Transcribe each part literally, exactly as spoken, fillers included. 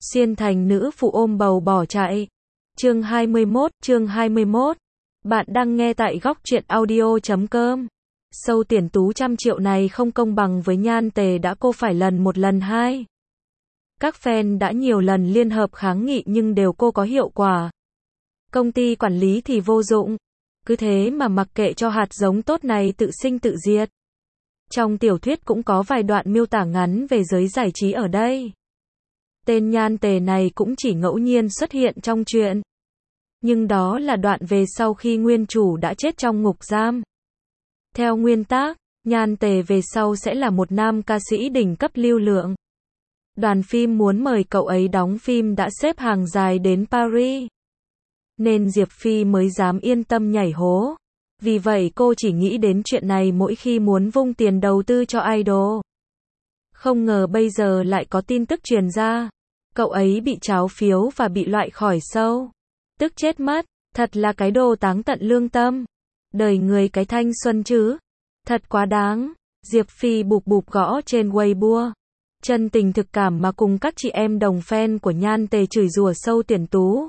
Xuyên thành nữ phụ ôm bầu bỏ chạy. Chương hai mươi mốt, chương hai mươi mốt. Bạn đang nghe tại góc truyện audio chấm com. Sâu tiền tú trăm triệu này không công bằng với Nhan Tề đã, cô phải lần một lần hai. Các fan đã nhiều lần liên hợp kháng nghị nhưng đều cô có hiệu quả. Công ty quản lý thì vô dụng. Cứ thế mà mặc kệ cho hạt giống tốt này tự sinh tự diệt. Trong tiểu thuyết cũng có vài đoạn miêu tả ngắn về giới giải trí ở đây. Tên Nhan Tề này cũng chỉ ngẫu nhiên xuất hiện trong truyện. Nhưng đó là đoạn về sau khi nguyên chủ đã chết trong ngục giam. Theo nguyên tác, Nhan Tề về sau sẽ là một nam ca sĩ đỉnh cấp lưu lượng. Đoàn phim muốn mời cậu ấy đóng phim đã xếp hàng dài đến Paris. Nên Diệp Phi mới dám yên tâm nhảy hố. Vì vậy cô chỉ nghĩ đến chuyện này mỗi khi muốn vung tiền đầu tư cho idol. Không ngờ bây giờ lại có tin tức truyền ra. Cậu ấy bị tráo phiếu và bị loại khỏi show. Tức chết mất, thật là cái đồ táng tận lương tâm. Đời người cái thanh xuân chứ. Thật quá đáng. Diệp Phi bụp bụp gõ trên Weibo. Chân tình thực cảm mà cùng các chị em đồng fan của Nhan Tề chửi rủa sâu tiền tú.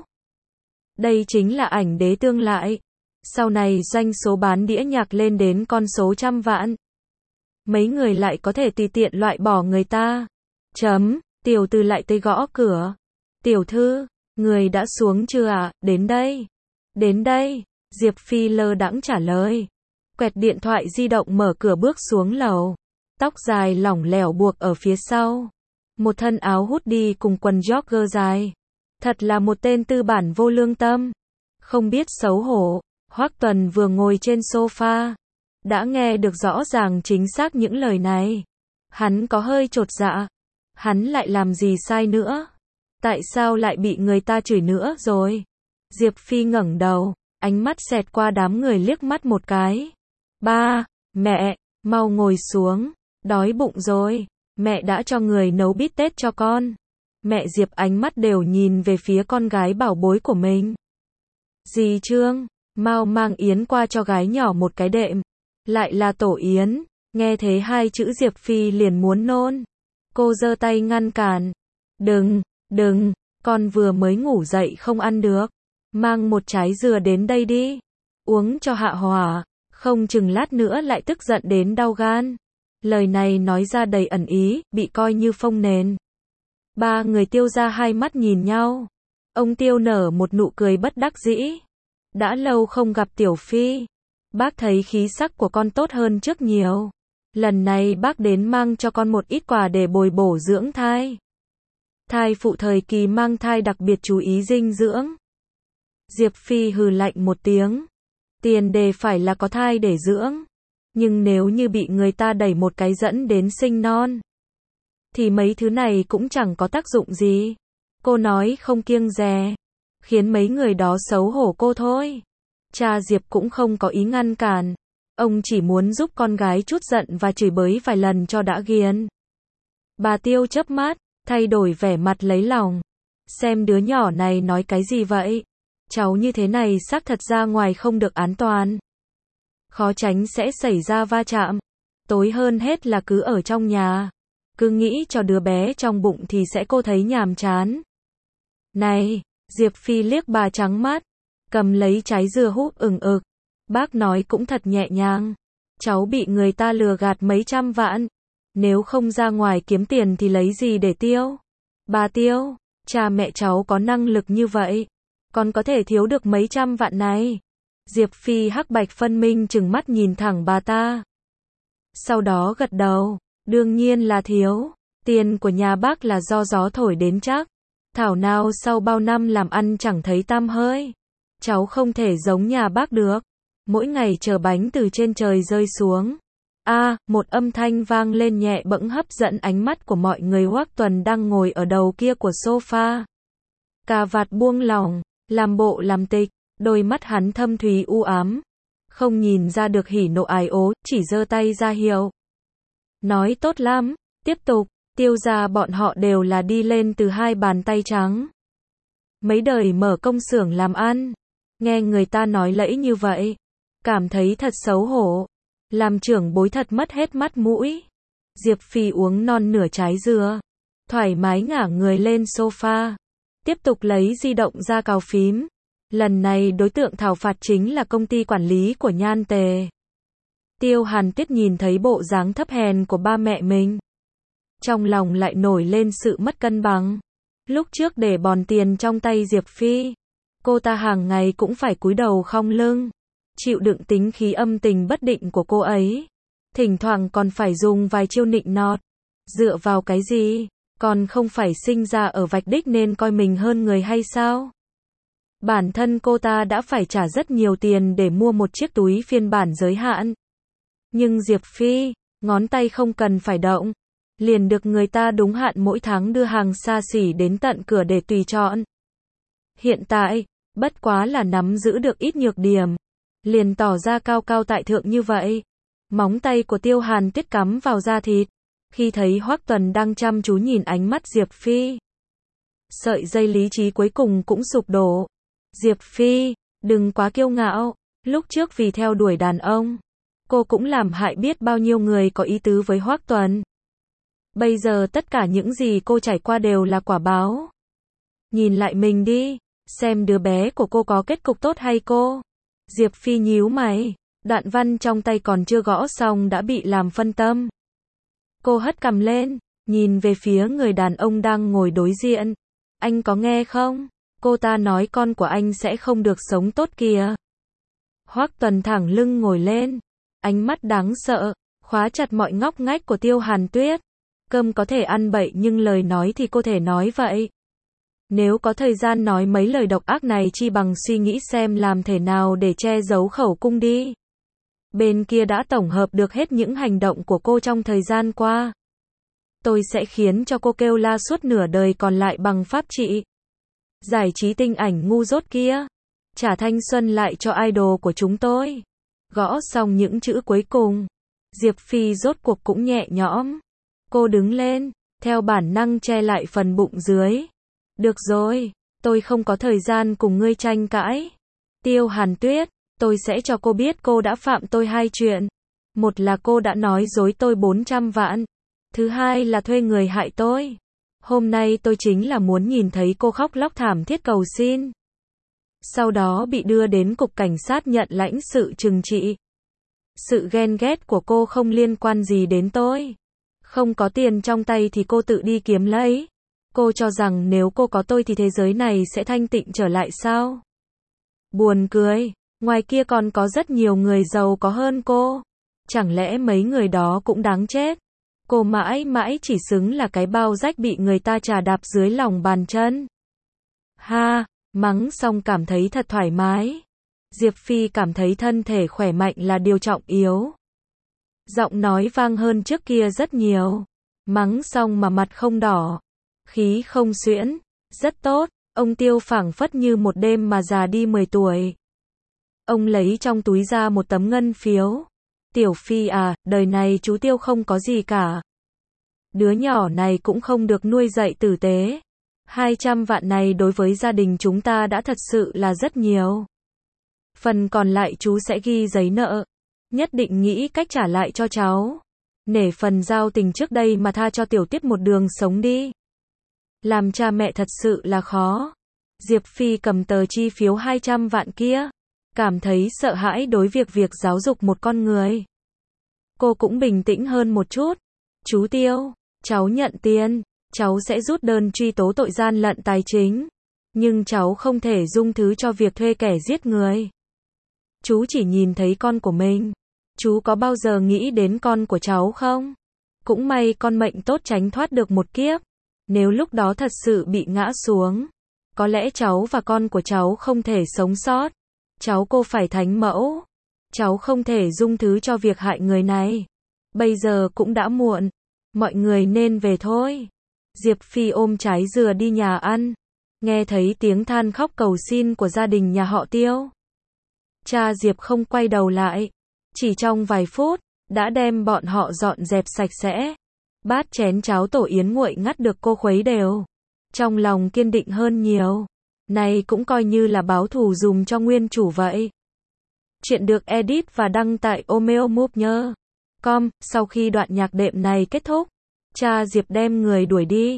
Đây chính là ảnh đế tương lại. Sau này doanh số bán đĩa nhạc lên đến con số trăm vạn. Mấy người lại có thể tùy tiện loại bỏ người ta. Chấm, tiểu từ lại tới gõ cửa. Tiểu thư, người đã xuống chưa ạ? À? Đến đây. Đến đây. Diệp Phi lơ đãng trả lời. Quẹt điện thoại di động mở cửa bước xuống lầu. Tóc dài lỏng lẻo buộc ở phía sau. Một thân áo hoodie cùng quần jogger dài. Thật là một tên tư bản vô lương tâm. Không biết xấu hổ. Hoắc Tuần vừa ngồi trên sofa. Đã nghe được rõ ràng chính xác những lời này. Hắn có hơi chột dạ. Hắn lại làm gì sai nữa? Tại sao lại bị người ta chửi nữa rồi? Diệp Phi ngẩng đầu, ánh mắt xẹt qua đám người liếc mắt một cái. Ba, mẹ, mau ngồi xuống, đói bụng rồi. Mẹ đã cho người nấu bít tết cho con. Mẹ Diệp ánh mắt đều nhìn về phía con gái bảo bối của mình. Dì Trương, mau mang yến qua cho gái nhỏ một cái đệm. Lại là tổ yến. Nghe thế hai chữ Diệp Phi liền muốn nôn. Cô giơ tay ngăn cản. Đừng, đừng, con vừa mới ngủ dậy không ăn được. Mang một trái dừa đến đây đi. Uống cho hạ hỏa. Không chừng lát nữa lại tức giận đến đau gan. Lời này nói ra đầy ẩn ý, bị coi như phông nền. Ba người Tiêu ra hai mắt nhìn nhau. Ông Tiêu nở một nụ cười bất đắc dĩ. Đã lâu không gặp Tiểu Phi. Bác thấy khí sắc của con tốt hơn trước nhiều. Lần này bác đến mang cho con một ít quà để bồi bổ dưỡng thai. Thai phụ thời kỳ mang thai đặc biệt chú ý dinh dưỡng. Diệp Phi hừ lạnh một tiếng. Tiền đề phải là có thai để dưỡng. Nhưng nếu như bị người ta đẩy một cái dẫn đến sinh non, thì mấy thứ này cũng chẳng có tác dụng gì. Cô nói không kiêng dè. Khiến mấy người đó xấu hổ cô thôi. Cha Diệp cũng không có ý ngăn cản. Ông chỉ muốn giúp con gái chút giận và chửi bới vài lần cho đã ghiền. Bà Tiêu chớp mắt, thay đổi vẻ mặt lấy lòng. Xem đứa nhỏ này nói cái gì vậy? Cháu như thế này xác thật ra ngoài không được an toàn. Khó tránh sẽ xảy ra va chạm. Tối hơn hết là cứ ở trong nhà. Cứ nghĩ cho đứa bé trong bụng thì sẽ cô thấy nhàm chán. Này, Diệp Phi liếc bà trắng mắt. Cầm lấy trái dưa húp ửng ực. Bác nói cũng thật nhẹ nhàng. Cháu bị người ta lừa gạt mấy trăm vạn. Nếu không ra ngoài kiếm tiền thì lấy gì để tiêu? Bà Tiêu, cha mẹ cháu có năng lực như vậy. Còn có thể thiếu được mấy trăm vạn này. Diệp Phi hắc bạch phân minh chừng mắt nhìn thẳng bà ta. Sau đó gật đầu. Đương nhiên là thiếu. Tiền của nhà bác là do gió thổi đến chắc. Thảo nào sau bao năm làm ăn chẳng thấy tăm hơi. Cháu không thể giống nhà bác được. Mỗi ngày chờ bánh từ trên trời rơi xuống. A, à, một âm thanh vang lên nhẹ bẫng hấp dẫn ánh mắt của mọi người. Hoắc Tuần đang ngồi ở đầu kia của sofa. Cà vạt buông lỏng, làm bộ làm tịch, đôi mắt hắn thâm thúy u ám. Không nhìn ra được hỉ nộ ái ố, chỉ giơ tay ra hiệu. Nói tốt lắm, tiếp tục. Tiêu ra bọn họ đều là đi lên từ hai bàn tay trắng. Mấy đời mở công xưởng làm ăn. Nghe người ta nói lẫy như vậy. Cảm thấy thật xấu hổ. Làm trưởng bối thật mất hết mắt mũi. Diệp Phi uống non nửa trái dừa. thoải mái ngả người lên sofa, tiếp tục lấy di động ra cào phím. Lần này đối tượng thảo phạt chính là công ty quản lý của Nhan Tề. Tiêu Hàn Tuyết nhìn thấy bộ dáng thấp hèn của ba mẹ mình, trong lòng lại nổi lên sự mất cân bằng. Lúc trước để bòn tiền trong tay Diệp Phi, cô ta hàng ngày cũng phải cúi đầu khom lưng, chịu đựng tính khí âm tình bất định của cô ấy. Thỉnh thoảng còn phải dùng vài chiêu nịnh nọt. Dựa vào cái gì? Còn không phải sinh ra ở vạch đích nên coi mình hơn người hay sao? Bản thân cô ta đã phải trả rất nhiều tiền để mua một chiếc túi phiên bản giới hạn. Nhưng Diệp Phi, ngón tay không cần phải động, liền được người ta đúng hạn mỗi tháng đưa hàng xa xỉ đến tận cửa để tùy chọn. Hiện tại, bất quá là nắm giữ được ít nhược điểm, liền tỏ ra cao cao tại thượng như vậy. Móng tay của Tiêu Hàn Tuyết cắm vào da thịt, khi thấy Hoắc Tuần đang chăm chú nhìn ánh mắt Diệp Phi. Sợi dây lý trí cuối cùng cũng sụp đổ. Diệp Phi, đừng quá kiêu ngạo, lúc trước vì theo đuổi đàn ông, cô cũng làm hại biết bao nhiêu người có ý tứ với Hoắc Tuần. Bây giờ tất cả những gì cô trải qua đều là quả báo. Nhìn lại mình đi, xem đứa bé của cô có kết cục tốt hay cô. Diệp Phi nhíu mày, đoạn văn trong tay còn chưa gõ xong đã bị làm phân tâm. Cô hất cằm lên, nhìn về phía người đàn ông đang ngồi đối diện. Anh có nghe không? Cô ta nói con của anh sẽ không được sống tốt kìa. Hoắc Tuần thẳng lưng ngồi lên, ánh mắt đáng sợ, khóa chặt mọi ngóc ngách của Tiêu Hàn Tuyết. Cơm có thể ăn bậy nhưng lời nói thì cô thể nói vậy. Nếu có thời gian nói mấy lời độc ác này chi bằng suy nghĩ xem làm thế nào để che giấu khẩu cung đi. Bên kia đã tổng hợp được hết những hành động của cô trong thời gian qua. Tôi sẽ khiến cho cô kêu la suốt nửa đời còn lại bằng pháp trị. Giải trí tinh ảnh ngu dốt kia. Trả thanh xuân lại cho idol của chúng tôi. Gõ xong những chữ cuối cùng, Diệp Phi rốt cuộc cũng nhẹ nhõm. Cô đứng lên, theo bản năng che lại phần bụng dưới. Được rồi, tôi không có thời gian cùng ngươi tranh cãi. Tiêu Hàn Tuyết, tôi sẽ cho cô biết cô đã phạm tôi hai chuyện. Một là cô đã nói dối tôi bốn trăm vạn. Thứ hai là thuê người hại tôi. Hôm nay tôi chính là muốn nhìn thấy cô khóc lóc thảm thiết cầu xin. Sau đó bị đưa đến cục cảnh sát nhận lãnh sự trừng trị. Sự ghen ghét của cô không liên quan gì đến tôi. Không có tiền trong tay thì cô tự đi kiếm lấy. Cô cho rằng nếu cô có tôi thì thế giới này sẽ thanh tịnh trở lại sao? Buồn cười, ngoài kia còn có rất nhiều người giàu có hơn cô. Chẳng lẽ mấy người đó cũng đáng chết? Cô mãi mãi chỉ xứng là cái bao rách bị người ta trà đạp dưới lòng bàn chân. Ha, mắng xong cảm thấy thật thoải mái. Diệp Phi cảm thấy thân thể khỏe mạnh là điều trọng yếu. Giọng nói vang hơn trước kia rất nhiều. Mắng xong mà mặt không đỏ, khí không xuyễn, rất tốt. Ông Tiêu phảng phất như một đêm mà già đi mười tuổi. Ông lấy trong túi ra một tấm ngân phiếu. Tiểu Phi à, đời này chú Tiêu không có gì cả. Đứa nhỏ này cũng không được nuôi dạy tử tế. hai trăm vạn này đối với gia đình chúng ta đã thật sự là rất nhiều. Phần còn lại chú sẽ ghi giấy nợ. Nhất định nghĩ cách trả lại cho cháu. Nể phần giao tình trước đây mà tha cho Tiểu Tuyết một đường sống đi. Làm cha mẹ thật sự là khó. Diệp Phi cầm tờ chi phiếu hai trăm vạn kia, cảm thấy sợ hãi đối việc việc giáo dục một con người. Cô cũng bình tĩnh hơn một chút. Chú Tiêu, cháu nhận tiền, cháu sẽ rút đơn truy tố tội gian lận tài chính. Nhưng cháu không thể dung thứ cho việc thuê kẻ giết người. Chú chỉ nhìn thấy con của mình. Chú có bao giờ nghĩ đến con của cháu không? Cũng may con mệnh tốt tránh thoát được một kiếp. Nếu lúc đó thật sự bị ngã xuống, có lẽ cháu và con của cháu không thể sống sót. Cháu cô phải thánh mẫu. Cháu không thể dung thứ cho việc hại người này. Bây giờ cũng đã muộn. Mọi người nên về thôi. Diệp Phi ôm trái dừa đi nhà ăn. Nghe thấy tiếng than khóc cầu xin của gia đình nhà họ Tiêu. Cha Diệp không quay đầu lại. Chỉ trong vài phút, đã đem bọn họ dọn dẹp sạch sẽ. Bát chén cháo tổ yến nguội ngắt được cô khuấy đều. Trong lòng kiên định hơn nhiều. Này cũng coi như là báo thù dùm cho nguyên chủ vậy. Chuyện được edit và đăng tại omeomove nhớ. Com, sau khi đoạn nhạc đệm này kết thúc, cha Diệp đem người đuổi đi.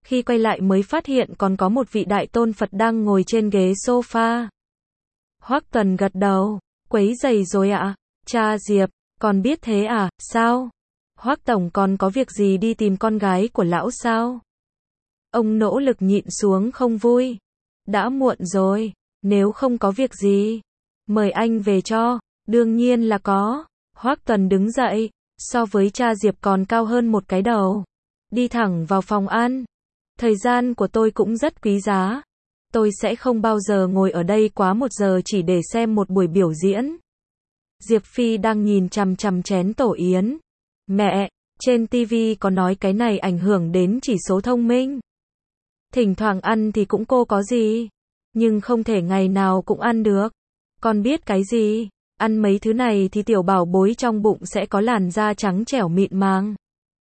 Khi quay lại mới phát hiện còn có một vị đại tôn Phật đang ngồi trên ghế sofa. Hoắc Tuần gật đầu, quấy rầy rồi ạ. Cha Diệp, còn biết thế à, sao? Hoắc tổng còn có việc gì đi tìm con gái của lão sao? Ông nỗ lực nhịn xuống không vui. Đã muộn rồi, nếu không có việc gì, mời anh về cho. Đương nhiên là có. Hoắc Tuần đứng dậy, so với cha Diệp còn cao hơn một cái đầu. Đi thẳng vào phòng ăn. Thời gian của tôi cũng rất quý giá. Tôi sẽ không bao giờ ngồi ở đây quá một giờ chỉ để xem một buổi biểu diễn. Diệp Phi đang nhìn chằm chằm chén tổ yến. Mẹ, trên ti vi có nói cái này ảnh hưởng đến chỉ số thông minh. Thỉnh thoảng ăn thì cũng cô có gì. Nhưng không thể ngày nào cũng ăn được. Con biết cái gì? Ăn mấy thứ này thì tiểu bảo bối trong bụng sẽ có làn da trắng trẻo mịn màng.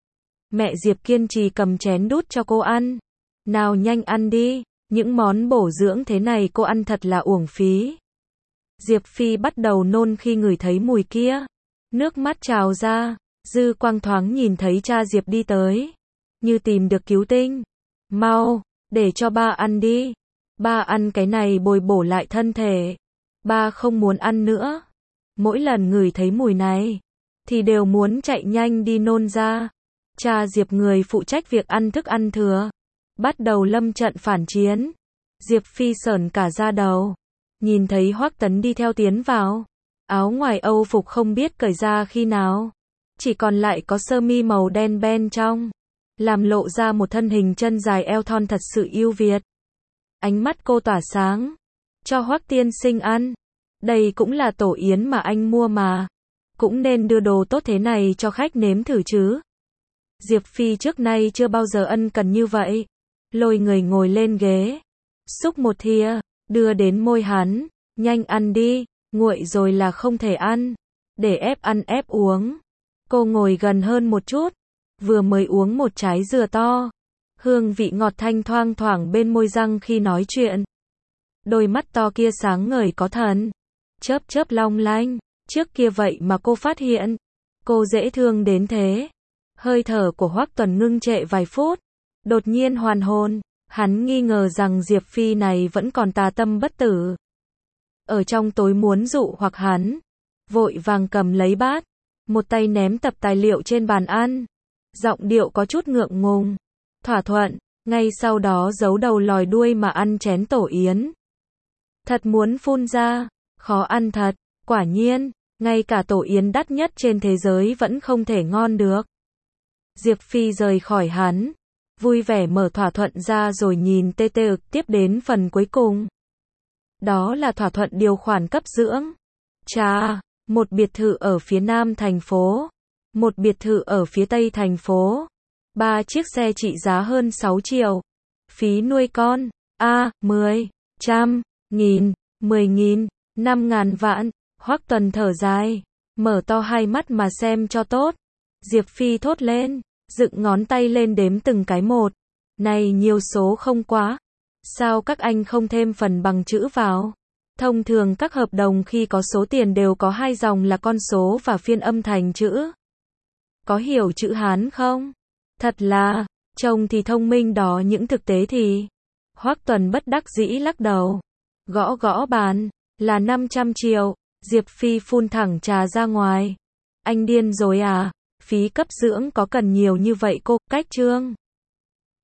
Mẹ Diệp kiên trì cầm chén đút cho cô ăn. Nào nhanh ăn đi, những món bổ dưỡng thế này cô ăn thật là uổng phí. Diệp Phi bắt đầu nôn khi ngửi thấy mùi kia. Nước mắt trào ra, dư quang thoáng nhìn thấy cha Diệp đi tới. Như tìm được cứu tinh. Mau, để cho ba ăn đi. Ba ăn cái này bồi bổ lại thân thể. Ba không muốn ăn nữa. Mỗi lần ngửi thấy mùi này, thì đều muốn chạy nhanh đi nôn ra. Cha Diệp người phụ trách việc ăn thức ăn thừa. Bắt đầu lâm trận phản chiến. Diệp Phi sởn cả da đầu. Nhìn thấy Hoắc Tấn đi theo tiến vào. Áo ngoài Âu phục không biết cởi ra khi nào. Chỉ còn lại có sơ mi màu đen bên trong. Làm lộ ra một thân hình chân dài eo thon thật sự yêu Việt. Ánh mắt cô tỏa sáng. Cho Hoắc tiên sinh ăn. Đây cũng là tổ yến mà anh mua mà. Cũng nên đưa đồ tốt thế này cho khách nếm thử chứ. Diệp Phi trước nay chưa bao giờ ân cần như vậy. Lôi người ngồi lên ghế. Xúc một thìa, đưa đến môi hắn. Nhanh ăn đi, nguội rồi là không thể ăn. Để ép ăn ép uống. Cô ngồi gần hơn một chút. Vừa mới uống một trái dừa to. Hương vị ngọt thanh thoang thoảng bên môi răng khi nói chuyện. Đôi mắt to kia sáng ngời có thần. Chớp chớp long lanh. Trước kia vậy mà cô phát hiện. Cô dễ thương đến thế. Hơi thở của Hoắc Tuần ngưng trệ vài phút. Đột nhiên hoàn hồn. Hắn nghi ngờ rằng Diệp Phi này vẫn còn tà tâm bất tử. Ở trong tối muốn dụ hoặc hắn. Vội vàng cầm lấy bát. Một tay ném tập tài liệu trên bàn ăn. Giọng điệu có chút ngượng ngùng. Thỏa thuận. Ngay sau đó giấu đầu lòi đuôi mà ăn chén tổ yến. Thật muốn phun ra. Khó ăn thật. Quả nhiên. Ngay cả tổ yến đắt nhất trên thế giới vẫn không thể ngon được. Diệp Phi rời khỏi hắn. Vui vẻ mở thỏa thuận ra rồi nhìn tê tê ực tiếp đến phần cuối cùng. Đó là thỏa thuận điều khoản cấp dưỡng. Chà, một biệt thự ở phía nam thành phố. Một biệt thự ở phía tây thành phố. Ba chiếc xe trị giá hơn sáu triệu. Phí nuôi con. A, mười, trăm, nghìn, mười nghìn, năm ngàn vạn. Hoắc Tuần thở dài. Mở to hai mắt mà xem cho tốt. Diệp Phi thốt lên. Dựng ngón tay lên đếm từng cái một. Này nhiều số không quá. Sao các anh không thêm phần bằng chữ vào? Thông thường các hợp đồng khi có số tiền đều có hai dòng là con số và phiên âm thành chữ. Có hiểu chữ Hán không? Thật là, trông thì thông minh đó những thực tế thì. Hoắc Tuần bất đắc dĩ lắc đầu. Gõ gõ bàn, là năm trăm triệu. Diệp Phi phun thẳng trà ra ngoài. Anh điên rồi à? Phí cấp dưỡng có cần nhiều như vậy cô, cách trương.